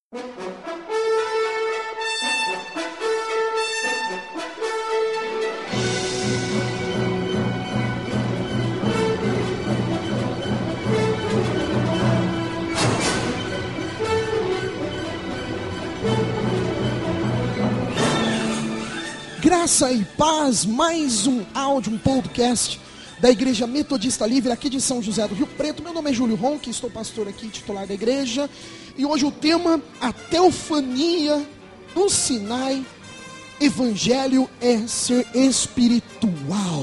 Graça e paz, mais um áudio, um podcast da Igreja Metodista Livre, aqui de São José do Rio Preto. Meu nome é Júlio Ronque, estou pastor aqui, titular da igreja. E hoje o tema, a teofania no Sinai, Evangelho é ser espiritual.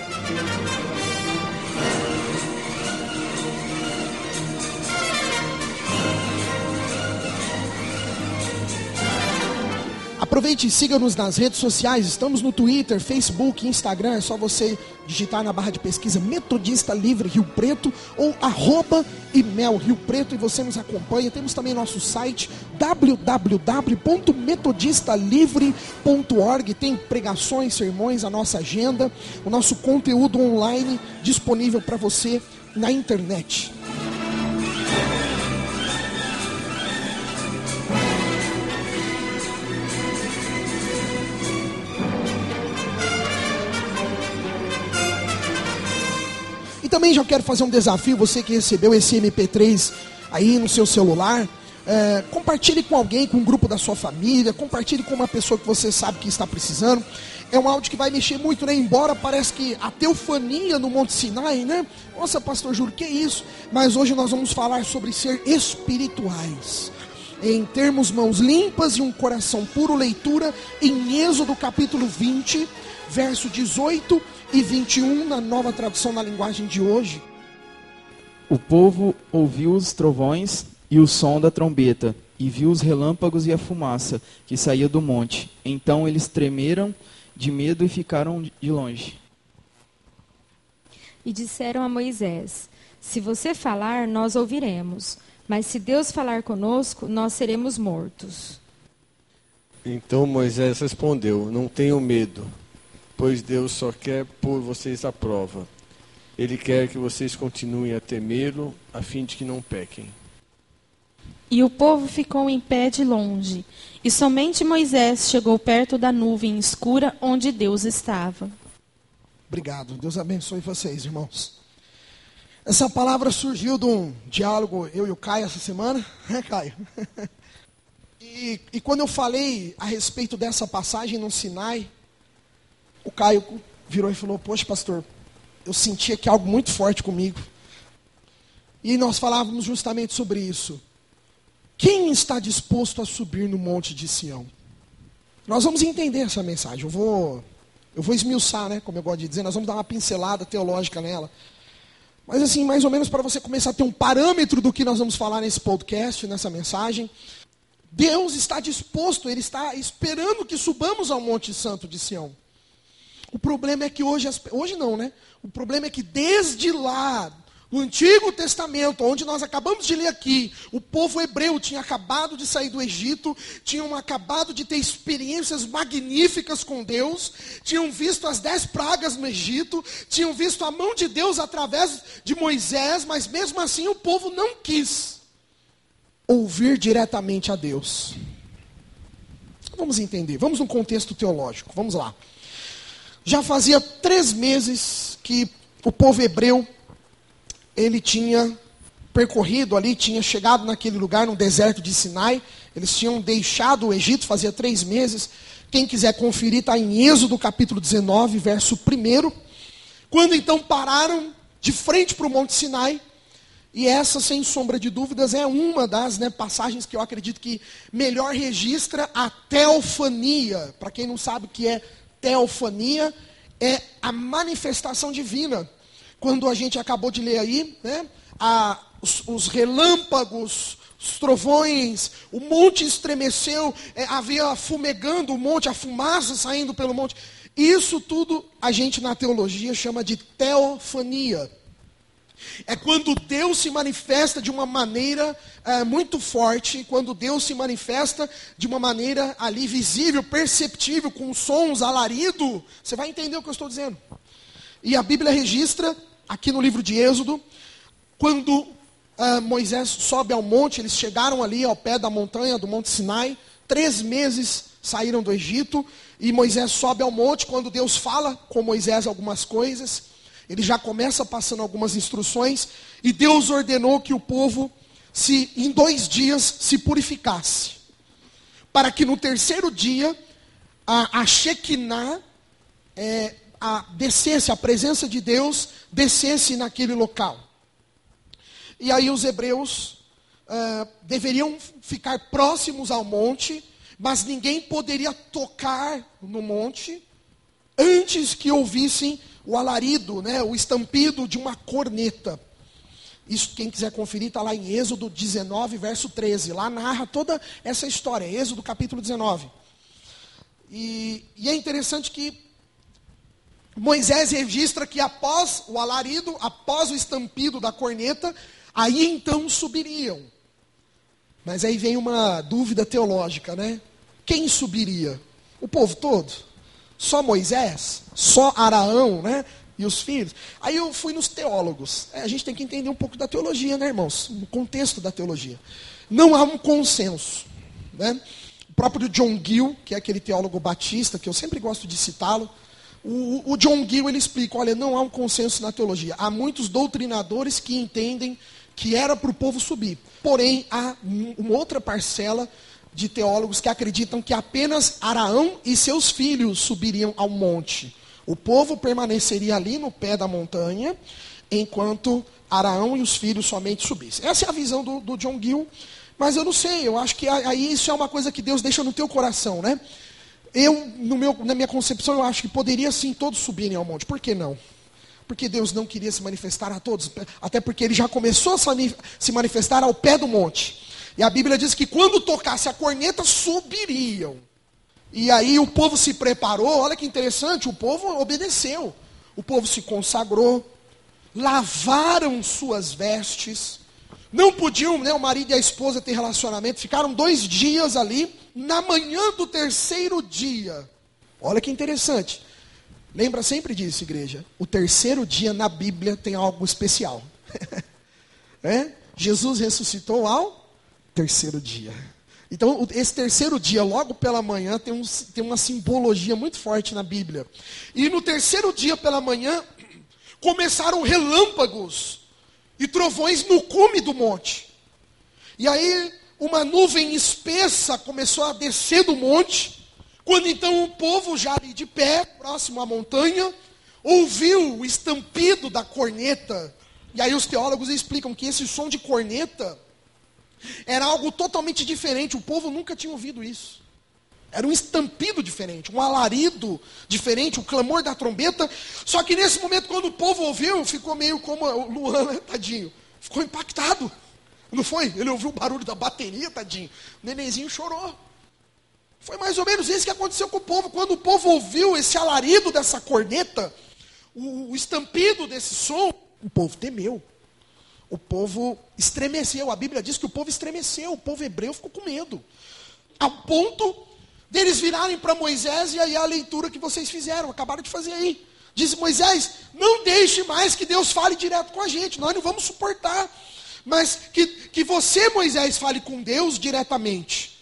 Aproveite e siga-nos nas redes sociais. Estamos no Twitter, Facebook, Instagram. É só você digitar na barra de pesquisa Metodista Livre Rio Preto ou @imel Rio Preto e você nos acompanha. Temos também nosso site www.metodistalivre.org. Tem pregações, sermões, a nossa agenda, o nosso conteúdo online disponível para você na internet. Também já quero fazer um desafio, você que recebeu esse MP3 aí no seu celular, compartilhe com alguém, com um grupo da sua família, compartilhe com uma pessoa que você sabe que está precisando. É um áudio que vai mexer muito, né? Embora parece que a teofania no Monte Sinai, né? Nossa, pastor Júlio, que isso? Mas hoje nós vamos falar sobre ser espirituais. Em termos mãos limpas e um coração puro, leitura em Êxodo capítulo 20, verso 18 e 21, na nova tradução na linguagem de hoje. O povo ouviu os trovões e o som da trombeta, e viu os relâmpagos e a fumaça que saía do monte. Então eles tremeram de medo e ficaram de longe. E disseram a Moisés: se você falar, nós ouviremos, mas se Deus falar conosco, nós seremos mortos. Então Moisés respondeu: não tenham medo, pois Deus só quer pôr vocês à prova. Ele quer que vocês continuem a temê-lo, a fim de que não pequem. E o povo ficou em pé de longe, e somente Moisés chegou perto da nuvem escura onde Deus estava. Obrigado, Deus abençoe vocês, irmãos. Essa palavra surgiu de um diálogo, eu e o Caio, essa semana, né, Caio? E quando eu falei a respeito dessa passagem no Sinai, o Caio virou e falou: poxa, pastor, eu senti aqui algo muito forte comigo. E nós falávamos justamente sobre isso. Quem está disposto a subir no monte de Sião? Nós vamos entender essa mensagem. Eu vou esmiuçar, né, como eu gosto de dizer. Nós vamos dar uma pincelada teológica nela. Mas assim, mais ou menos para você começar a ter um parâmetro do que nós vamos falar nesse podcast, nessa mensagem. Deus está disposto, Ele está esperando que subamos ao Monte Santo de Sião. O problema é que hoje não, né? O problema é que desde lá, no Antigo Testamento, onde nós acabamos de ler aqui, o povo hebreu tinha acabado de sair do Egito, tinham acabado de ter experiências magníficas com Deus, tinham visto as 10 pragas no Egito, tinham visto a mão de Deus através de Moisés, mas mesmo assim o povo não quis ouvir diretamente a Deus. Vamos entender, vamos no contexto teológico, vamos lá. Já fazia 3 meses que o povo hebreu, ele tinha percorrido ali, tinha chegado naquele lugar, no deserto de Sinai. Eles tinham deixado o Egito, fazia 3 meses. Quem quiser conferir, está em Êxodo capítulo 19, verso 1. Quando então pararam de frente para o Monte Sinai, e essa, sem sombra de dúvidas, é uma das passagens que eu acredito que melhor registra a teofania. Para quem não sabe o que é teofania, é a manifestação divina. Quando a gente acabou de ler aí, né, os relâmpagos, os trovões, o monte estremeceu, havia fumegando o monte, a fumaça saindo pelo monte. Isso tudo a gente na teologia chama de teofania. É quando Deus se manifesta de uma maneira muito forte, quando Deus se manifesta de uma maneira ali visível, perceptível, com sons, alarido. Você vai entender o que eu estou dizendo. E a Bíblia registra, aqui no livro de Êxodo, quando Moisés sobe ao monte, eles chegaram ali ao pé da montanha, do Monte Sinai. 3 meses saíram do Egito, e Moisés sobe ao monte. Quando Deus fala com Moisés algumas coisas, ele já começa passando algumas instruções, e Deus ordenou que o povo, em 2 dias, se purificasse, para que no 3º dia, a Shekinah, descesse, a presença de Deus descesse naquele local. E aí os hebreus deveriam ficar próximos ao monte, mas ninguém poderia tocar no monte antes que ouvissem o alarido, né, o estampido de uma corneta. Isso, quem quiser conferir, está lá em Êxodo 19, verso 13. Lá narra toda essa história, Êxodo capítulo 19. E é interessante que Moisés registra que após o alarido, após o estampido da corneta, aí então subiriam. Mas aí vem uma dúvida teológica, né? Quem subiria? O povo todo? Só Moisés? Só Araão, né? E os filhos? Aí eu fui nos teólogos. A gente tem que entender um pouco da teologia, né, irmãos? O contexto da teologia. Não há um consenso, né? O próprio John Gill, que é aquele teólogo batista, que eu sempre gosto de citá-lo, o John Gill, ele explica, olha, não há um consenso na teologia. Há muitos doutrinadores que entendem que era para o povo subir. Porém, há uma outra parcela de teólogos que acreditam que apenas Araão e seus filhos subiriam ao monte. O povo permaneceria ali no pé da montanha, enquanto Araão e os filhos somente subissem. Essa é a visão do John Gill, mas eu não sei, eu acho que aí isso é uma coisa que Deus deixa no teu coração, né? Na minha concepção, eu acho que poderia sim todos subirem ao monte. Por que não? Porque Deus não queria se manifestar a todos, até porque ele já começou a se manifestar ao pé do monte. E a Bíblia diz que quando tocasse a corneta, subiriam. E aí o povo se preparou, olha que interessante, o povo obedeceu. O povo se consagrou, lavaram suas vestes. Não podiam, né, o marido e a esposa ter relacionamento, ficaram 2 dias ali. Na manhã do 3º dia, olha que interessante. Lembra sempre disso, igreja? O 3º dia na Bíblia tem algo especial. Jesus ressuscitou ao 3º dia. Então, esse 3º dia, logo pela manhã, tem uma simbologia muito forte na Bíblia. E no 3º dia pela manhã, começaram relâmpagos e trovões no cume do monte. E aí, uma nuvem espessa começou a descer do monte, quando então o povo, já ali de pé, próximo à montanha, ouviu o estampido da corneta. E aí os teólogos explicam que esse som de corneta era algo totalmente diferente, o povo nunca tinha ouvido isso. Era um estampido diferente, um alarido diferente, o clamor da trombeta. Só que nesse momento, quando o povo ouviu, ficou meio como o Luan, tadinho, ficou impactado. Não foi? Ele ouviu o barulho da bateria, tadinho. O nenenzinho chorou. Foi mais ou menos isso que aconteceu com o povo. Quando o povo ouviu esse alarido dessa corneta, o estampido desse som, o povo temeu. O povo estremeceu. A Bíblia diz que o povo estremeceu. O povo hebreu ficou com medo. Ao ponto deles virarem para Moisés, e aí a leitura que vocês fizeram, acabaram de fazer aí. Diz Moisés, não deixe mais que Deus fale direto com a gente. Nós não vamos suportar. Mas que você, Moisés, fale com Deus diretamente.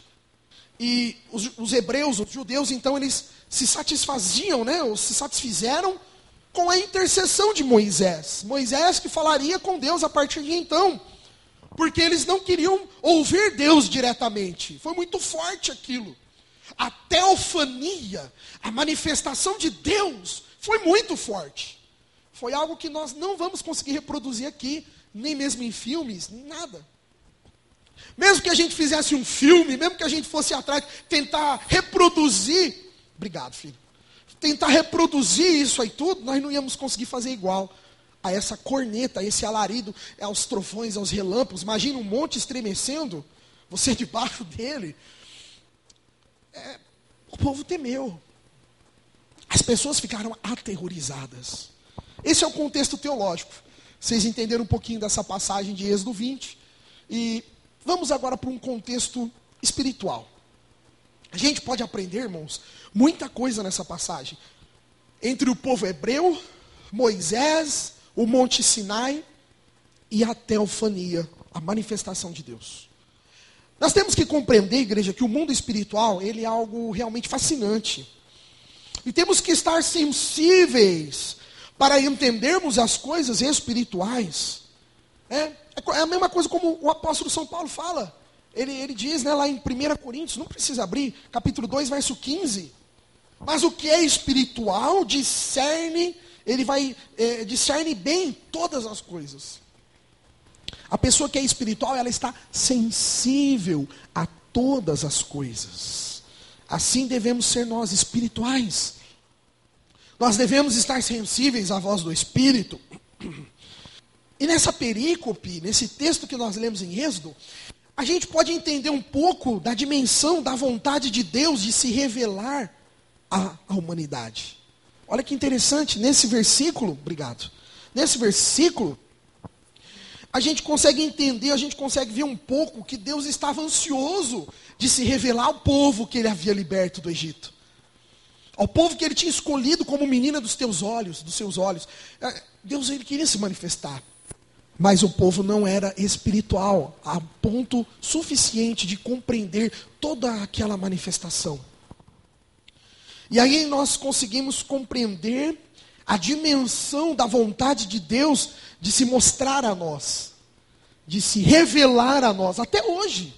E os hebreus, os judeus, então, eles se satisfaziam, né? Ou se satisfizeram com a intercessão de Moisés. Moisés que falaria com Deus a partir de então. Porque eles não queriam ouvir Deus diretamente. Foi muito forte aquilo. A teofania, a manifestação de Deus, foi muito forte. Foi algo que nós não vamos conseguir reproduzir aqui, nem mesmo em filmes, nem nada. Mesmo que a gente fizesse um filme, mesmo que a gente fosse atrás, tentar reproduzir, obrigado, filho, tentar reproduzir isso aí tudo, nós não íamos conseguir fazer igual a essa corneta, a esse alarido, aos trovões, aos relâmpagos. Imagina um monte estremecendo, você debaixo dele. O povo temeu. As pessoas ficaram aterrorizadas. Esse é o contexto teológico. Vocês entenderam um pouquinho dessa passagem de Êxodo 20. E vamos agora para um contexto espiritual. A gente pode aprender, irmãos, muita coisa nessa passagem. Entre o povo hebreu, Moisés, o Monte Sinai e a teofania. a manifestação de Deus. Nós temos que compreender, igreja, que o mundo espiritual, ele é algo realmente fascinante. E temos que estar sensíveis para entendermos as coisas espirituais. É a mesma coisa como o apóstolo São Paulo fala. Ele diz, né, lá em 1 Coríntios, não precisa abrir, capítulo 2, verso 15. Mas o que é espiritual discerne bem todas as coisas. A pessoa que é espiritual, ela está sensível a todas as coisas. Assim devemos ser nós, espirituais. Nós devemos estar sensíveis à voz do Espírito. E nessa perícope, nesse texto que nós lemos em Êxodo, a gente pode entender um pouco da dimensão da vontade de Deus de se revelar à humanidade. Olha que interessante, nesse versículo, nesse versículo, a gente consegue entender, a gente consegue ver um pouco que Deus estava ansioso de se revelar ao povo que ele havia liberto do Egito. Ao povo que ele tinha escolhido como menina dos seus olhos. Deus, ele queria se manifestar. Mas o povo não era espiritual, a ponto suficiente de compreender toda aquela manifestação. E aí nós conseguimos compreender a dimensão da vontade de Deus de se mostrar a nós, de se revelar a nós, até hoje.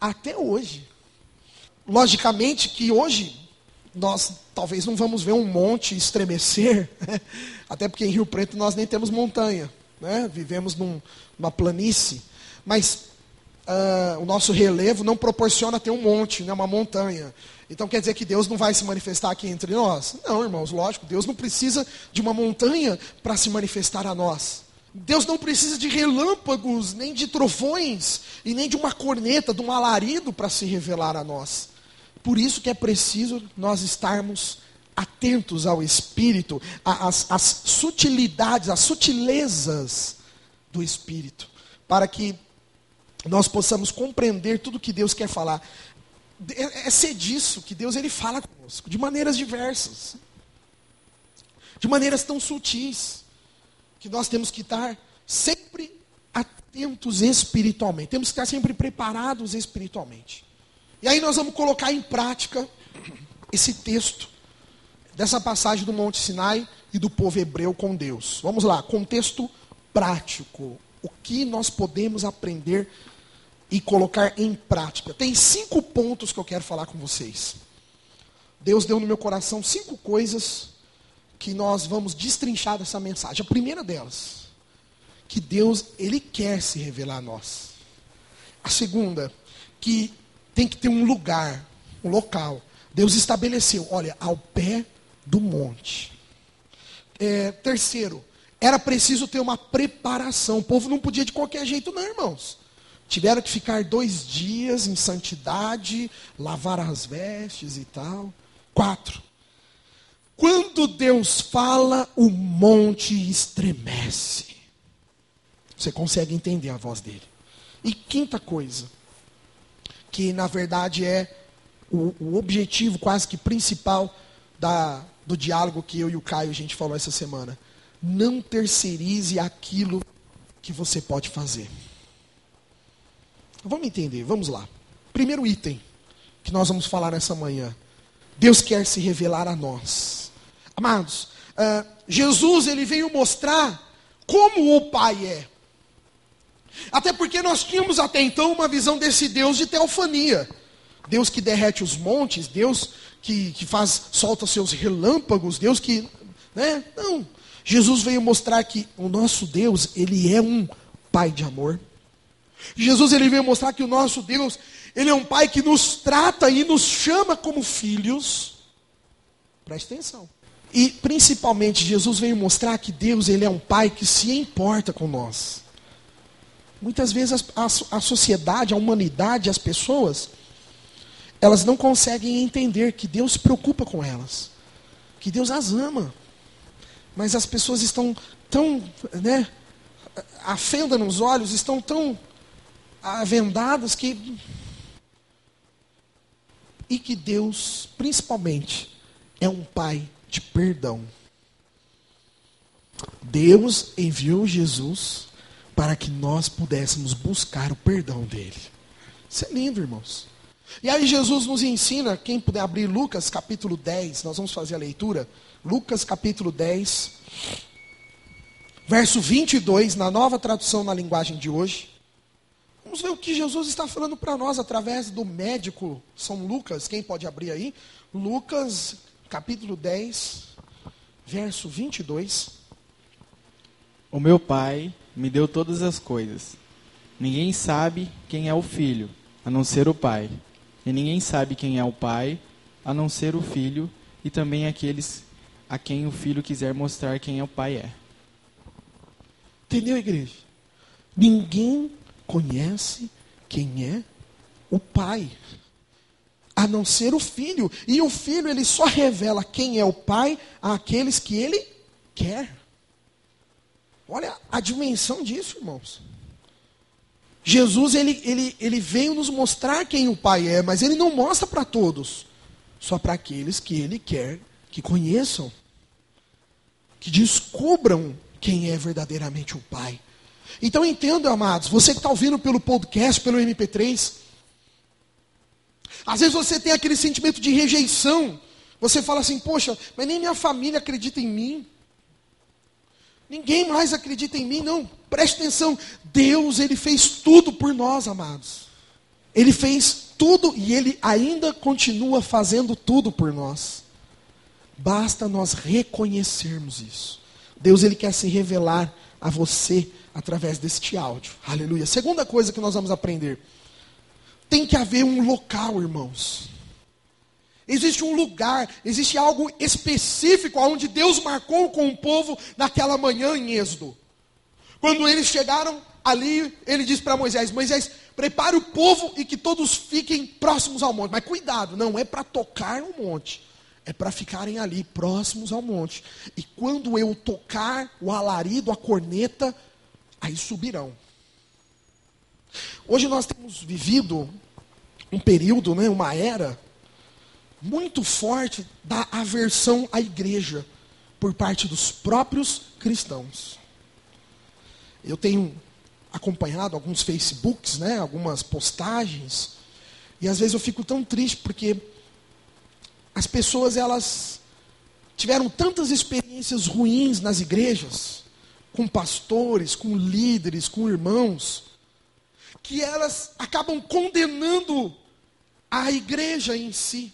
Logicamente que hoje nós talvez não vamos ver um monte estremecer, até porque em Rio Preto nós nem temos montanha, né? Vivemos numa planície, mas o nosso relevo não proporciona ter um monte, né? Uma montanha. Então quer dizer que Deus não vai se manifestar aqui entre nós? Não, irmãos, lógico, Deus não precisa de uma montanha para se manifestar a nós. Deus não precisa de relâmpagos, nem de trovões, e nem de uma corneta, de um alarido para se revelar a nós. Por isso que é preciso nós estarmos atentos ao Espírito, às sutilidades, às sutilezas do Espírito, para que nós possamos compreender tudo que Deus quer falar. É ser disso que Deus ele fala conosco, de maneiras diversas, de maneiras tão sutis, que nós temos que estar sempre atentos espiritualmente, temos que estar sempre preparados espiritualmente. E aí nós vamos colocar em prática esse texto, dessa passagem do Monte Sinai e do povo hebreu com Deus. Vamos lá, contexto prático, o que nós podemos aprender e colocar em prática. Tem 5 pontos que eu quero falar com vocês. Deus deu no meu coração 5 coisas que nós vamos destrinchar dessa mensagem. A primeira delas, que Deus, ele quer se revelar a nós. A segunda, que tem que ter um lugar, um local. Deus estabeleceu, olha, ao pé do monte. Terceiro, era preciso ter uma preparação. O povo não podia de qualquer jeito não, irmãos. Tiveram que ficar 2 dias em santidade, lavar as vestes e tal. 4. Quando Deus fala, o monte estremece. Você consegue entender a voz dele. E 5ª coisa, que na verdade é o objetivo quase que principal do diálogo que eu e o Caio a gente falou essa semana. Não terceirize aquilo que você pode fazer. Vamos entender, vamos lá. Primeiro item que nós vamos falar nessa manhã. Deus quer se revelar a nós. Amados, Jesus ele veio mostrar como o Pai é. Até porque nós tínhamos até então uma visão desse Deus de teofania. Deus que derrete os montes, Deus que solta seus relâmpagos, Deus que... né? Não. Jesus veio mostrar que o nosso Deus, ele é um Pai de amor. Jesus ele veio mostrar que o nosso Deus, ele é um Pai que nos trata e nos chama como filhos. Presta atenção. E principalmente Jesus veio mostrar que Deus ele é um Pai que se importa com nós. Muitas vezes a sociedade, a humanidade, as pessoas, elas não conseguem entender que Deus se preocupa com elas, que Deus as ama. Mas as pessoas estão tão, né, a fenda nos olhos, estão tão vendadas que Deus, principalmente, é um Pai de perdão. Deus enviou Jesus para que nós pudéssemos buscar o perdão dele. Isso é lindo, irmãos. E aí Jesus nos ensina, quem puder abrir Lucas capítulo 10, nós vamos fazer a leitura. Lucas capítulo 10, verso 22, na nova tradução na linguagem de hoje. Vamos ver o que Jesus está falando para nós através do médico São Lucas. Quem pode abrir aí? Lucas capítulo 10, verso 22. O meu Pai me deu todas as coisas. Ninguém sabe quem é o Filho, a não ser o Pai. E ninguém sabe quem é o Pai, a não ser o Filho, e também aqueles a quem o Filho quiser mostrar quem é o Pai é. Entendeu, igreja? Ninguém conhece quem é o Pai, a não ser o Filho. E o Filho, ele só revela quem é o Pai àqueles que ele quer. Olha a dimensão disso, irmãos. Jesus, ele veio nos mostrar quem o Pai é, mas ele não mostra para todos. Só para aqueles que ele quer que conheçam. Que descubram quem é verdadeiramente o Pai. Então entenda, amados, você que está ouvindo pelo podcast, pelo MP3. Às vezes você tem aquele sentimento de rejeição. Você fala assim, poxa, mas nem minha família acredita em mim. Ninguém mais acredita em mim. Não, preste atenção. Deus, ele fez tudo por nós, amados. Ele fez tudo e ele ainda continua fazendo tudo por nós. Basta nós reconhecermos isso. Deus, ele quer se revelar a você através deste áudio. Aleluia. Segunda coisa que nós vamos aprender. Tem que haver um local, irmãos. Existe um lugar, existe algo específico onde Deus marcou com o povo naquela manhã em Êxodo. Quando eles chegaram ali, ele disse para Moisés, Moisés, prepare o povo e que todos fiquem próximos ao monte. Mas cuidado, não é para tocar no monte. É para ficarem ali, próximos ao monte. E quando eu tocar o alarido, a corneta, aí subirão. Hoje nós temos vivido um período, uma era muito forte da aversão à igreja por parte dos próprios cristãos. Eu tenho acompanhado alguns Facebooks, algumas postagens, e às vezes eu fico tão triste porque as pessoas, elas tiveram tantas experiências ruins nas igrejas, com pastores, com líderes, com irmãos, que elas acabam condenando a igreja em si.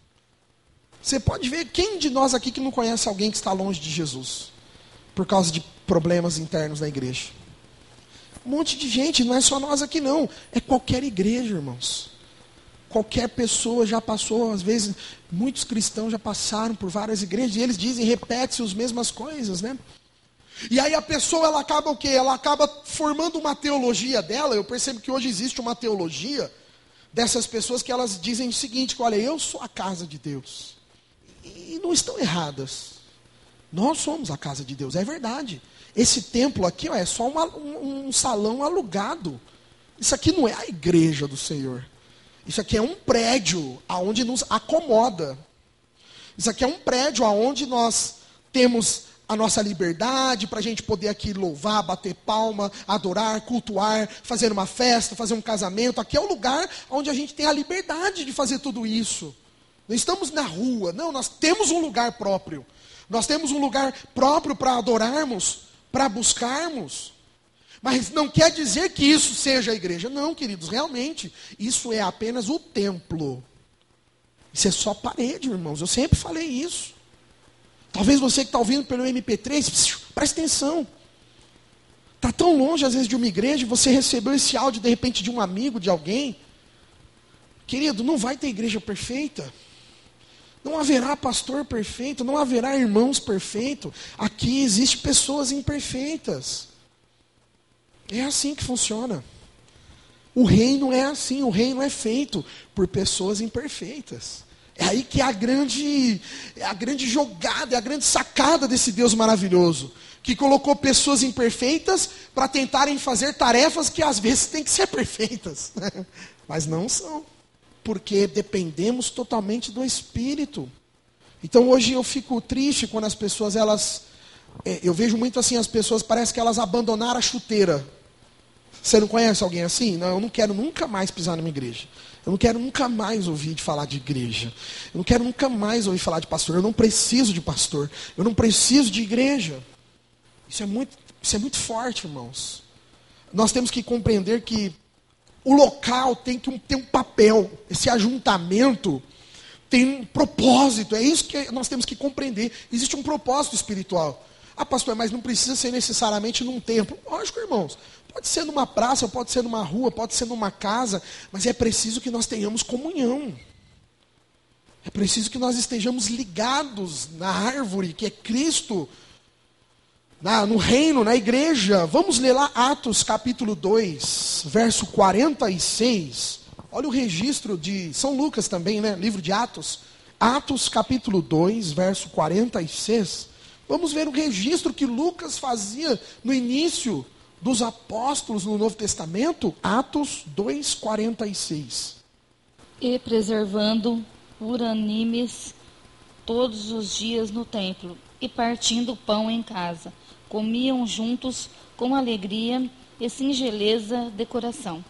Você pode ver, quem de nós aqui que não conhece alguém que está longe de Jesus, por causa de problemas internos na igreja? Um monte de gente, não é só nós aqui não, é qualquer igreja, irmãos. Qualquer pessoa já passou, às vezes, muitos cristãos já passaram por várias igrejas, e eles dizem, repete-se as mesmas coisas, E aí a pessoa, ela acaba o quê? Ela acaba formando uma teologia dela. Eu percebo que hoje existe uma teologia dessas pessoas que elas dizem o seguinte, que olha, eu sou a casa de Deus. E não estão erradas. Nós somos a casa de Deus, é verdade. Esse templo aqui é só um salão alugado. Isso aqui não é a igreja do Senhor. Isso aqui é um prédio aonde nos acomoda. Isso aqui é um prédio aonde nós temos a nossa liberdade para a gente poder aqui louvar, bater palma, adorar, cultuar, fazer uma festa, fazer um casamento. Aqui é o lugar onde a gente tem a liberdade de fazer tudo isso. Não estamos na rua, não, nós temos um lugar próprio. Nós temos um lugar próprio para adorarmos, para buscarmos. Mas não quer dizer que isso seja a igreja. Não, queridos, realmente, isso é apenas o templo. Isso é só parede, irmãos. Eu sempre falei isso. Talvez você que está ouvindo pelo MP3, preste atenção. Está tão longe, às vezes, de uma igreja, e você recebeu esse áudio, de repente, de um amigo, de alguém. Querido, não vai ter igreja perfeita. Não haverá pastor perfeito, não haverá irmãos perfeitos. Aqui existem pessoas imperfeitas. É assim que funciona. O reino é assim, o reino é feito por pessoas imperfeitas. É aí que é a grande jogada, é a grande sacada desse Deus maravilhoso, que colocou pessoas imperfeitas para tentarem fazer tarefas que às vezes têm que ser perfeitas, mas não são, porque dependemos totalmente do Espírito. Então hoje eu fico triste quando as pessoas, eu vejo muito assim, as pessoas parece que elas abandonaram a chuteira. Você não conhece alguém assim? Não, eu não quero nunca mais pisar numa igreja. Eu não quero nunca mais ouvir de falar de igreja. Eu não quero nunca mais ouvir falar de pastor. Eu não preciso de pastor. Eu não preciso de igreja. Isso é muito forte, irmãos. Nós temos que compreender que o local tem que ter um papel. Esse ajuntamento tem um propósito. É isso que nós temos que compreender. Existe um propósito espiritual. Ah, pastor, mas não precisa ser necessariamente num templo. Lógico, irmãos. Pode ser numa praça, pode ser numa rua, pode ser numa casa. Mas é preciso que nós tenhamos comunhão. É preciso que nós estejamos ligados na árvore, que é Cristo, no reino, na igreja. Vamos ler lá Atos capítulo 2, verso 46. Olha o registro de São Lucas também, né? Livro de Atos. Atos capítulo 2, verso 46. Vamos ver o registro que Lucas fazia no início dos apóstolos no Novo Testamento. Atos 2, 46. E preservando unânimes todos os dias no templo, e partindo o pão em casa, comiam juntos com alegria e singeleza de coração.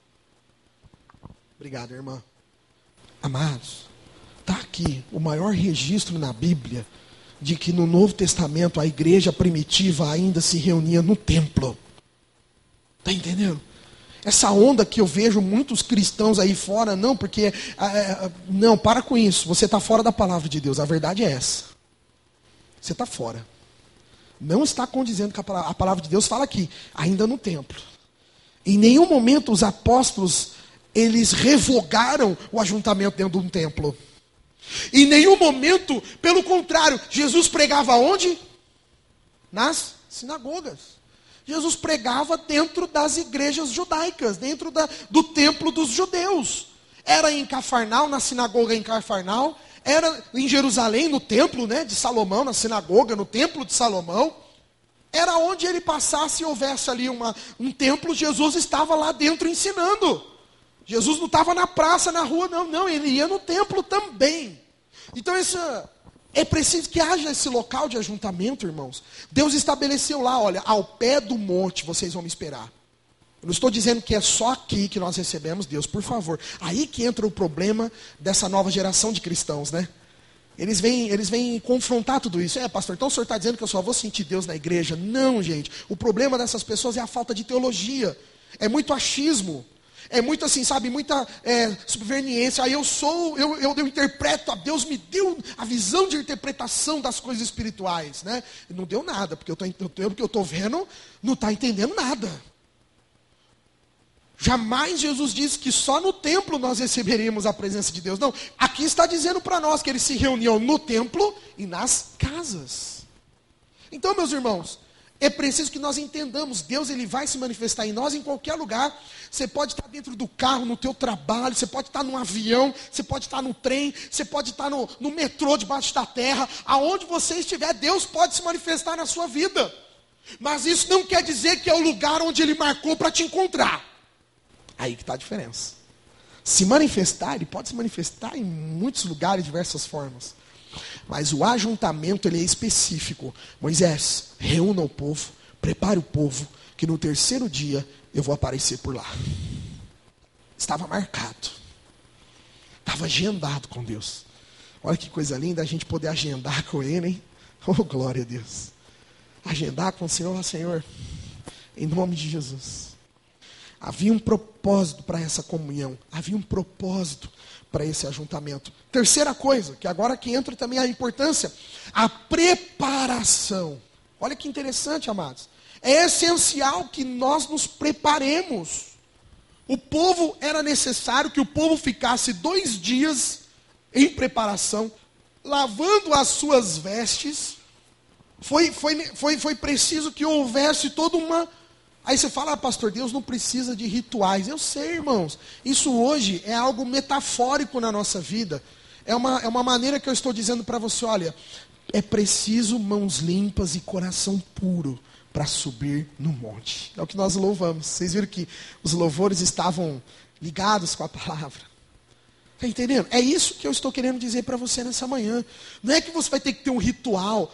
Obrigado, irmã. Amados, está aqui o maior registro na Bíblia de que no Novo Testamento a igreja primitiva ainda se reunia no templo. Está entendendo? Essa onda que eu vejo muitos cristãos aí fora, não, porque... não, para com isso. Você está fora da palavra de Deus. A verdade é essa. Você está fora. Não está condizendo com a palavra de Deus. Fala aqui, ainda no templo. Em nenhum momento os apóstolos, eles revogaram o ajuntamento dentro de um templo. Em nenhum momento, pelo contrário, Jesus pregava onde? Nas sinagogas. Jesus pregava dentro das igrejas judaicas, dentro do templo dos judeus. Era em Cafarnaum, na sinagoga em Cafarnaum, era em Jerusalém, no templo, né, de Salomão, na sinagoga, no templo de Salomão. Era onde ele passasse e houvesse ali um templo, Jesus estava lá dentro ensinando. Jesus não estava na praça, na rua, não, ele ia no templo também. Então é preciso que haja esse local de ajuntamento, irmãos. Deus estabeleceu lá, olha, ao pé do monte vocês vão me esperar. Eu não estou dizendo que é só aqui que nós recebemos Deus, por favor. Aí que entra o problema dessa nova geração de cristãos, né? Eles vêm confrontar tudo isso. Pastor, então o senhor está dizendo que eu só vou sentir Deus na igreja? Não, gente. O problema dessas pessoas é a falta de teologia. É muito achismo. É muito assim, sabe, muita subverniência. Aí eu interpreto, Deus me deu a visão de interpretação das coisas espirituais, né? E não deu nada, porque o que eu estou vendo não está entendendo nada. Jamais Jesus disse que só no templo nós receberíamos a presença de Deus. Não, aqui está dizendo para nós que eles se reuniam no templo e nas casas. Então, meus irmãos, é preciso que nós entendamos, Deus ele vai se manifestar em nós em qualquer lugar. Você pode estar dentro do carro, no teu trabalho, você pode estar num avião, você pode estar no trem, você pode estar no metrô debaixo da terra. Aonde você estiver, Deus pode se manifestar na sua vida. Mas isso não quer dizer que é o lugar onde ele marcou para te encontrar. Aí que está a diferença. Se manifestar, ele pode se manifestar em muitos lugares, de diversas formas. Mas o ajuntamento ele é específico. Moisés, reúna o povo, prepare o povo, que no terceiro dia eu vou aparecer por lá. Estava marcado. Estava agendado com Deus. Olha que coisa linda a gente poder agendar com Ele, hein? Oh, glória a Deus. Agendar com o Senhor, Senhor, em nome de Jesus. Havia um propósito para essa comunhão. Havia um propósito para esse ajuntamento. Terceira coisa, que agora que entra também a importância, a preparação. Olha que interessante, amados. É essencial que nós nos preparemos. O povo, era necessário que o povo ficasse 2 dias em preparação, lavando as suas vestes. Foi preciso que houvesse toda uma... Aí você fala, pastor, Deus não precisa de rituais. Eu sei, irmãos. Isso hoje é algo metafórico na nossa vida. É uma maneira que eu estou dizendo para você, olha, é preciso mãos limpas e coração puro para subir no monte. É o que nós louvamos. Vocês viram que os louvores estavam ligados com a palavra. Está entendendo? É isso que eu estou querendo dizer para você nessa manhã. Não é que você vai ter que ter um ritual.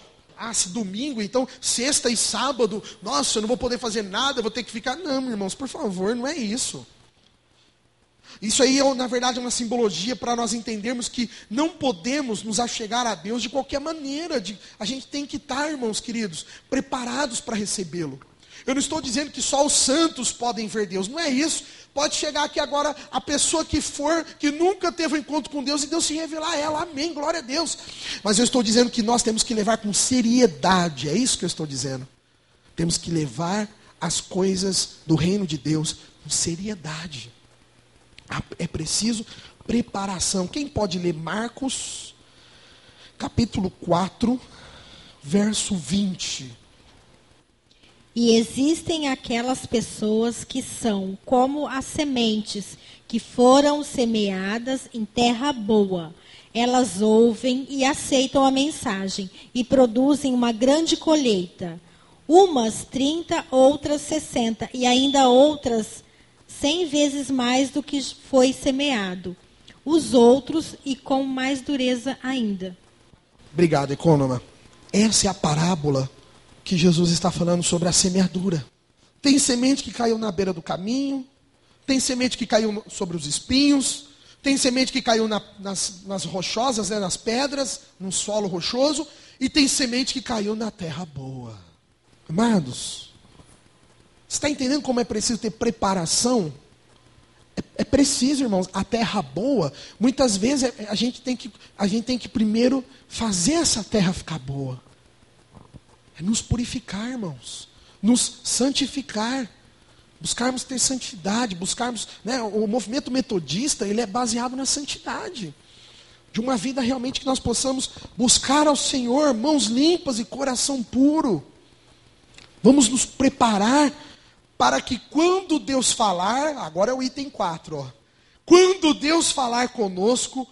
se domingo, então sexta e sábado, nossa, eu não vou poder fazer nada, eu vou ter que ficar. Não, irmãos, por favor, não é isso. Isso aí, na verdade, é uma simbologia para nós entendermos que não podemos nos achegar a Deus de qualquer maneira. A gente tem que estar, irmãos queridos, preparados para recebê-lo. Eu não estou dizendo que só os santos podem ver Deus, não é isso. Pode chegar aqui agora a pessoa que nunca teve um encontro com Deus e Deus se revelar a ela, amém, glória a Deus. Mas eu estou dizendo que nós temos que levar com seriedade, é isso que eu estou dizendo. Temos que levar as coisas do reino de Deus com seriedade. É preciso preparação. Quem pode ler Marcos, capítulo 4, verso 20? E existem aquelas pessoas que são como as sementes que foram semeadas em terra boa. Elas ouvem e aceitam a mensagem e produzem uma grande colheita. Umas 30, outras 60 e ainda outras 100 vezes mais do que foi semeado. Os outros e com mais dureza ainda. Obrigado, Economa. Essa é a parábola que Jesus está falando sobre a semeadura. Tem semente que caiu na beira do caminho, tem semente que caiu sobre os espinhos, tem semente que caiu nas rochosas, nas pedras, no solo rochoso, e tem semente que caiu na terra boa. Amados, você está entendendo como é preciso ter preparação? É preciso, irmãos. A terra boa, muitas vezes a gente tem que primeiro fazer essa terra ficar boa. É nos purificar, irmãos. Nos santificar. Buscarmos ter santidade. Buscarmos, o movimento metodista, ele é baseado na santidade. De uma vida realmente que nós possamos buscar ao Senhor, mãos limpas e coração puro. Vamos nos preparar para que quando Deus falar, agora é o item 4, quando Deus falar conosco,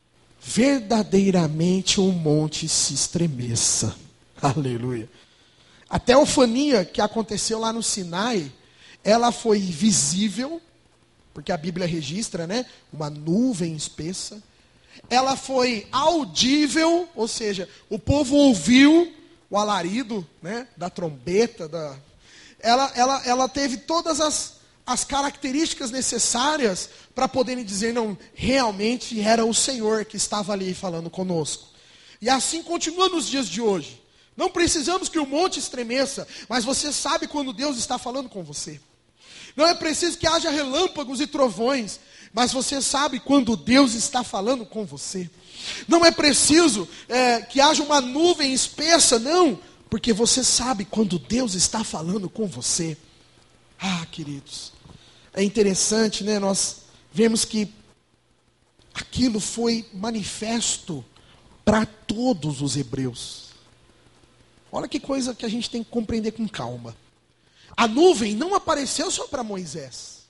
verdadeiramente o monte se estremeça. Aleluia. A teofania que aconteceu lá no Sinai, ela foi visível, porque a Bíblia registra, uma nuvem espessa. Ela foi audível, ou seja, o povo ouviu o alarido, da trombeta, ela teve todas as características necessárias para poderem dizer, não, realmente era o Senhor que estava ali falando conosco. E assim continua nos dias de hoje. Não precisamos que o monte estremeça, mas você sabe quando Deus está falando com você. Não é preciso que haja relâmpagos e trovões, mas você sabe quando Deus está falando com você. Não é preciso que haja uma nuvem espessa, não. Porque você sabe quando Deus está falando com você. Queridos, é interessante, nós vemos que aquilo foi manifesto para todos os hebreus. Olha que coisa que a gente tem que compreender com calma. A nuvem não apareceu só para Moisés.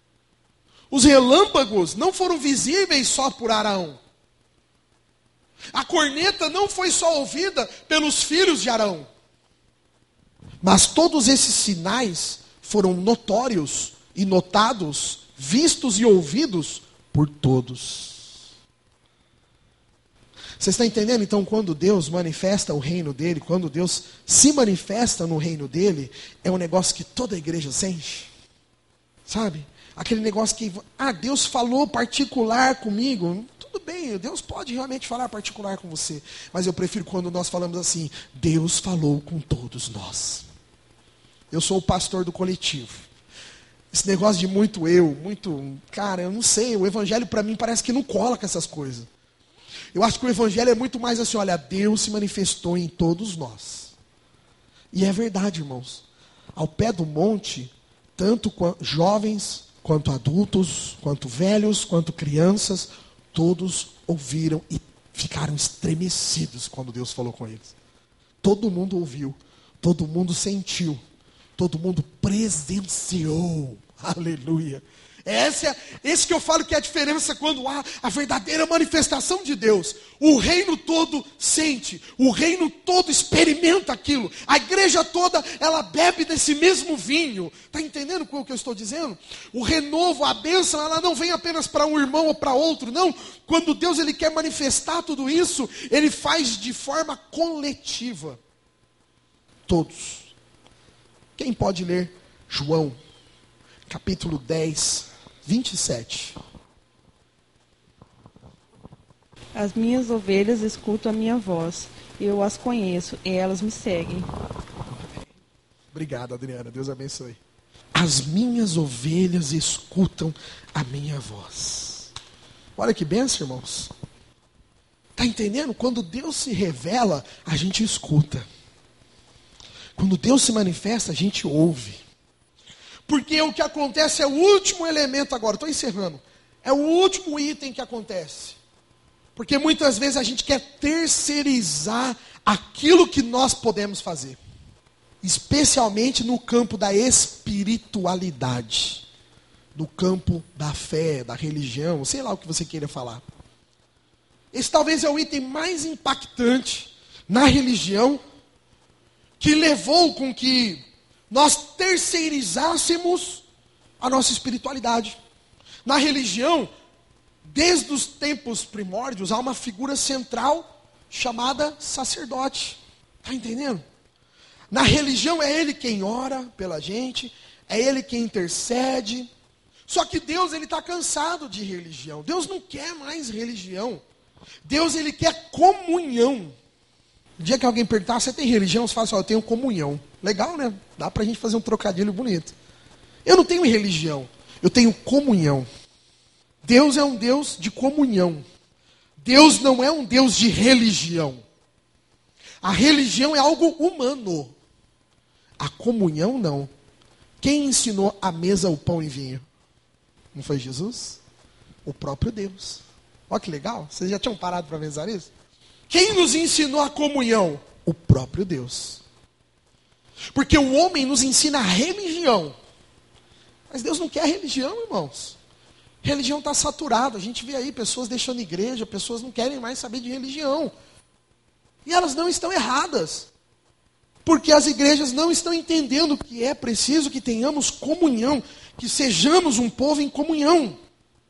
Os relâmpagos não foram visíveis só por Arão. A corneta não foi só ouvida pelos filhos de Arão. Mas todos esses sinais foram notórios e notados, vistos e ouvidos por todos. Você está entendendo? Então, quando Deus manifesta o reino dele, quando Deus se manifesta no reino dele, é um negócio que toda a igreja sente. Sabe? Aquele negócio que, Deus falou particular comigo. Tudo bem, Deus pode realmente falar particular com você. Mas eu prefiro quando nós falamos assim, Deus falou com todos nós. Eu sou o pastor do coletivo. Esse negócio de muito, cara, eu não sei, o evangelho para mim parece que não cola com essas coisas. Eu acho que o evangelho é muito mais assim, olha, Deus se manifestou em todos nós. E é verdade, irmãos. Ao pé do monte, tanto jovens, quanto adultos, quanto velhos, quanto crianças, todos ouviram e ficaram estremecidos quando Deus falou com eles. Todo mundo ouviu, todo mundo sentiu, todo mundo presenciou. Aleluia. Esse que eu falo que é a diferença quando há a verdadeira manifestação de Deus. O reino todo sente, o reino todo experimenta aquilo. A igreja toda, ela bebe desse mesmo vinho. Está entendendo o que eu estou dizendo? O renovo, a bênção, ela não vem apenas para um irmão ou para outro, não. Quando Deus ele quer manifestar tudo isso, ele faz de forma coletiva. Todos. Quem pode ler João, capítulo 10, 27. As minhas ovelhas escutam a minha voz. Eu as conheço e elas me seguem. Obrigado, Adriana. Deus abençoe. As minhas ovelhas escutam a minha voz. Olha que bênção, irmãos. Está entendendo? Quando Deus se revela, a gente escuta. Quando Deus se manifesta, a gente ouve. Porque o que acontece é o último elemento agora. Estou encerrando. É o último item que acontece. Porque muitas vezes a gente quer terceirizar aquilo que nós podemos fazer. Especialmente no campo da espiritualidade. No campo da fé, da religião, sei lá o que você queira falar. Esse talvez é o item mais impactante na religião, que levou com que nós terceirizássemos a nossa espiritualidade. Na religião, desde os tempos primórdios, há uma figura central chamada sacerdote. Está entendendo? Na religião é ele quem ora pela gente, é ele quem intercede. Só que Deus, ele está cansado de religião. Deus não quer mais religião. Deus, ele quer comunhão. O dia que alguém perguntar, você tem religião? Você fala assim, eu tenho comunhão. Legal, né? Dá pra gente fazer um trocadilho bonito. Eu não tenho religião, eu tenho comunhão. Deus é um Deus de comunhão. Deus não é um Deus de religião. A religião é algo humano. A comunhão não. Quem ensinou à mesa o pão e vinho? Não foi Jesus? O próprio Deus. Olha que legal. Vocês já tinham parado para pensar isso? Quem nos ensinou a comunhão? O próprio Deus. Porque o homem nos ensina a religião. Mas Deus não quer religião, irmãos. Religião está saturada. A gente vê aí pessoas deixando igreja, pessoas não querem mais saber de religião. E elas não estão erradas. Porque as igrejas não estão entendendo que é preciso que tenhamos comunhão, que sejamos um povo em comunhão.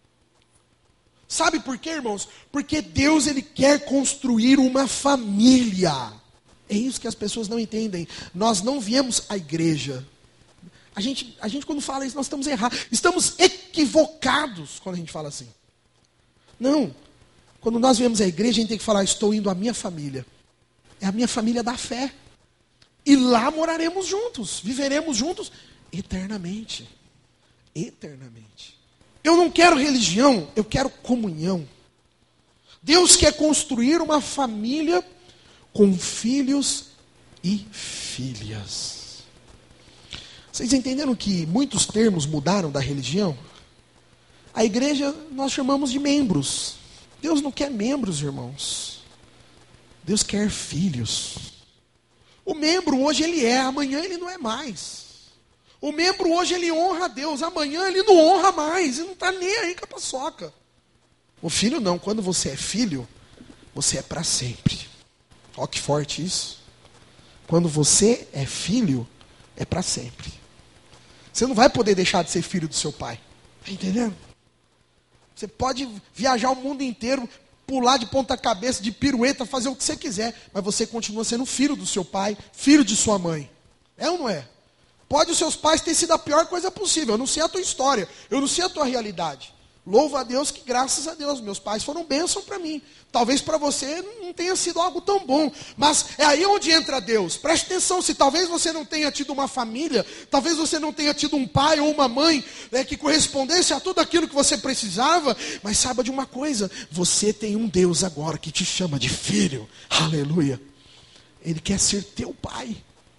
Sabe por quê, irmãos? Porque Deus, ele quer construir uma família. É isso que as pessoas não entendem. Nós não viemos à igreja. A gente quando fala isso, nós estamos errados. Estamos equivocados quando a gente fala assim. Não. Quando nós viemos à igreja, a gente tem que falar, estou indo à minha família. É a minha família da fé. E lá moraremos juntos, viveremos juntos eternamente. Eternamente. Eu não quero religião, eu quero comunhão. Deus quer construir uma família com filhos e filhas. Vocês entenderam que muitos termos mudaram da religião? A igreja nós chamamos de membros. Deus não quer membros, irmãos. Deus quer filhos. O membro hoje ele é, amanhã ele não é mais. O membro hoje ele honra a Deus, amanhã ele não honra mais, ele não está nem aí com a paçoca. O filho não, quando você é filho, você é para sempre. Olha que forte isso. Quando você é filho, é para sempre. Você não vai poder deixar de ser filho do seu pai. Está entendendo? Você pode viajar o mundo inteiro, pular de ponta cabeça, de pirueta, fazer o que você quiser, mas você continua sendo filho do seu pai, filho de sua mãe. É ou não é? Pode os seus pais ter sido a pior coisa possível, eu não sei a tua história, eu não sei a tua realidade. Louvo a Deus que, graças a Deus, meus pais foram bênção para mim. Talvez para você não tenha sido algo tão bom, mas é aí onde entra Deus. Preste atenção, se talvez você não tenha tido uma família, talvez você não tenha tido um pai ou uma mãe que correspondesse a tudo aquilo que você precisava, mas saiba de uma coisa, você tem um Deus agora que te chama de filho. Aleluia. Ele quer ser teu pai.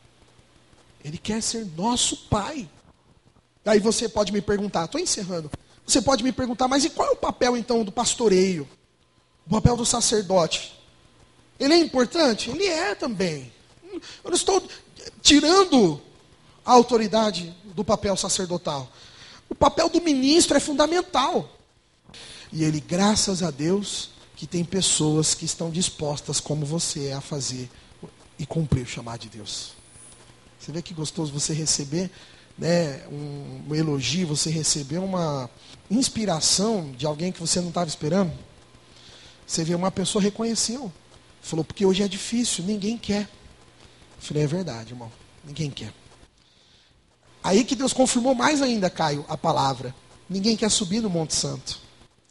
Ele quer ser nosso pai. Aí você pode me perguntar, estou encerrando. Você pode me perguntar, mas e qual é o papel então do pastoreio? O papel do sacerdote? Ele é importante? Ele é também. Eu não estou tirando a autoridade do papel sacerdotal. O papel do ministro é fundamental. E ele, graças a Deus, que tem pessoas que estão dispostas, como você, a fazer e cumprir o chamado de Deus. Você vê que gostoso você receber, né, um elogio, você receber uma inspiração de alguém que você não estava esperando. Você vê, uma pessoa reconheceu. Falou, porque hoje é difícil, ninguém quer. falei, é verdade, irmão. Ninguém quer. Aí que Deus confirmou mais ainda, Caio, a palavra. Ninguém quer subir no Monte Santo.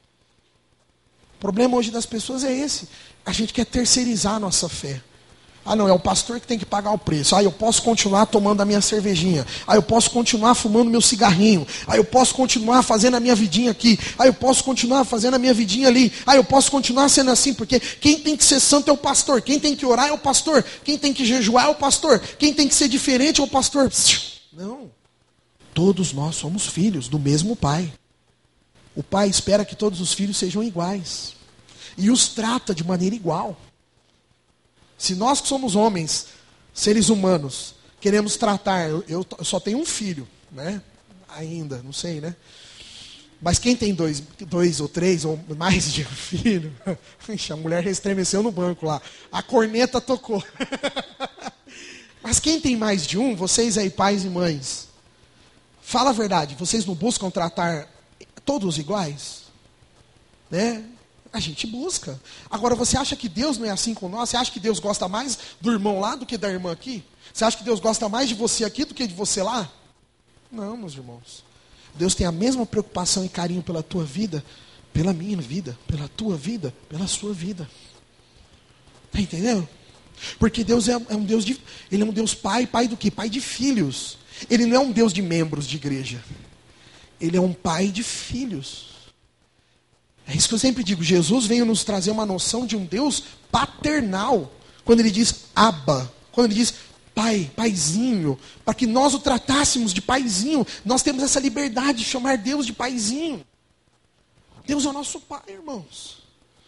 O problema hoje das pessoas é esse. A gente quer terceirizar a nossa fé. Ah, não, é o pastor que tem que pagar o preço. Ah, eu posso continuar tomando a minha cervejinha. Ah, eu posso continuar fumando meu cigarrinho. Ah, eu posso continuar fazendo a minha vidinha aqui. Ah, eu posso continuar fazendo a minha vidinha ali. Ah, eu posso continuar sendo assim, porque quem tem que ser santo é o pastor. Quem tem que orar é o pastor. Quem tem que jejuar é o pastor. Quem tem que ser diferente é o pastor. Não. Todos nós somos filhos do mesmo pai. O pai espera que todos os filhos sejam iguais. E os trata de maneira igual. Se nós que somos homens, seres humanos, queremos tratar... Eu só tenho um filho, né? Ainda, não sei, né? Mas quem tem dois ou três ou mais de um filho... Ixi, a mulher estremeceu no banco lá. A corneta tocou. Mas quem tem mais de um, vocês aí, pais e mães, fala a verdade, vocês não buscam tratar todos iguais? Né? A gente busca. Agora, você acha que Deus não é assim com nós? Você acha que Deus gosta mais do irmão lá do que da irmã aqui? Você acha que Deus gosta mais de você aqui do que de você lá? Não, meus irmãos. Deus tem a mesma preocupação e carinho pela tua vida, pela minha vida, pela tua vida, pela sua vida. Está entendendo? Porque Deus é um Deus Ele é um Deus pai do quê? Pai de filhos. Ele não é um Deus de membros de igreja. Ele é um pai de filhos. É isso que eu sempre digo. Jesus veio nos trazer uma noção de um Deus paternal. Quando ele diz Abba, quando ele diz pai, paizinho, para que nós o tratássemos de paizinho, nós temos essa liberdade de chamar Deus de paizinho. Deus é o nosso pai, irmãos.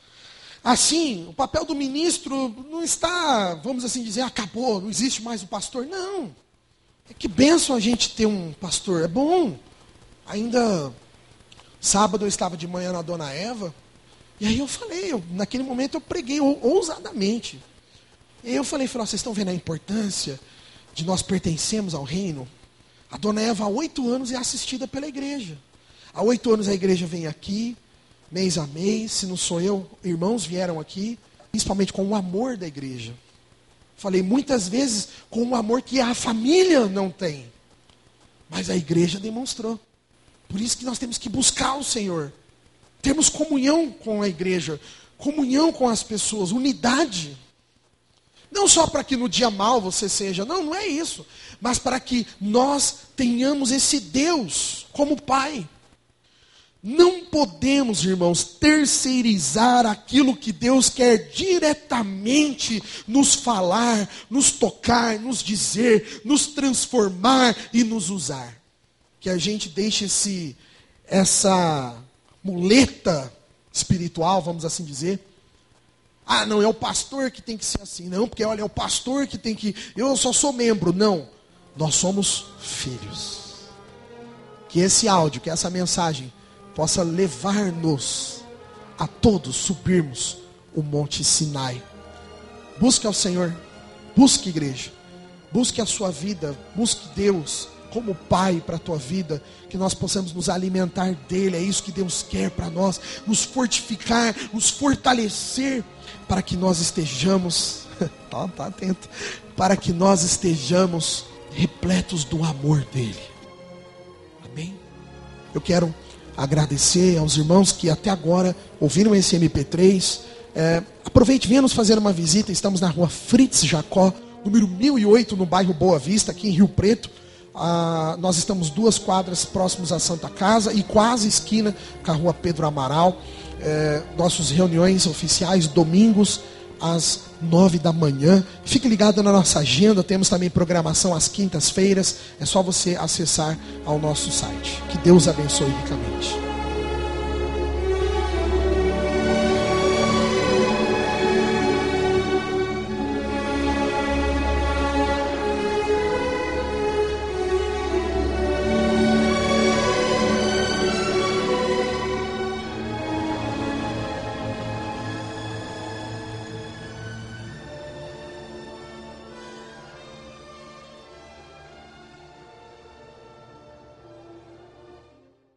Assim, o papel do ministro não está, vamos assim dizer, acabou, não existe mais o pastor. Não. É que bênção a gente ter um pastor, é bom. Ainda... Sábado eu estava de manhã na Dona Eva, e aí eu falei, naquele momento eu preguei ousadamente. E aí eu falei, vocês estão vendo a importância de nós pertencermos ao reino? A Dona Eva há 8 anos é assistida pela igreja. Há 8 anos a igreja vem aqui, mês a mês, se não sou eu, irmãos vieram aqui, principalmente com o amor da igreja. Falei muitas vezes com um amor que a família não tem, mas a igreja demonstrou. Por isso que nós temos que buscar o Senhor. Termos comunhão com a igreja, comunhão com as pessoas, unidade. Não só para que no dia mal você seja, não é isso. Mas para que nós tenhamos esse Deus como Pai. Não podemos, irmãos, terceirizar aquilo que Deus quer diretamente nos falar, nos tocar, nos dizer, nos transformar e nos usar. Que a gente deixe essa muleta espiritual, vamos assim dizer. Ah, não, é o pastor que tem que ser assim. Não, porque olha, é o pastor que tem que... Eu só sou membro. Não, nós somos filhos. Que esse áudio, que essa mensagem possa levar-nos a todos subirmos o Monte Sinai. Busque ao Senhor, busque igreja, busque a sua vida, busque Deus como Pai para a tua vida, que nós possamos nos alimentar dele, é isso que Deus quer para nós, nos fortificar, nos fortalecer, para que nós estejamos, tá atento, para que nós estejamos repletos do amor dele. Amém? Eu quero agradecer aos irmãos que até agora ouviram esse MP3, aproveite, venha nos fazer uma visita, estamos na rua Fritz Jacó, número 1008, no bairro Boa Vista, aqui em Rio Preto. Nós estamos 2 quadras próximos à Santa Casa e quase esquina com a rua Pedro Amaral. Nossas reuniões oficiais domingos às 9 da manhã. Fique ligado na nossa agenda, temos também programação às quintas-feiras. É só você acessar ao nosso site. Que Deus abençoe ricamente.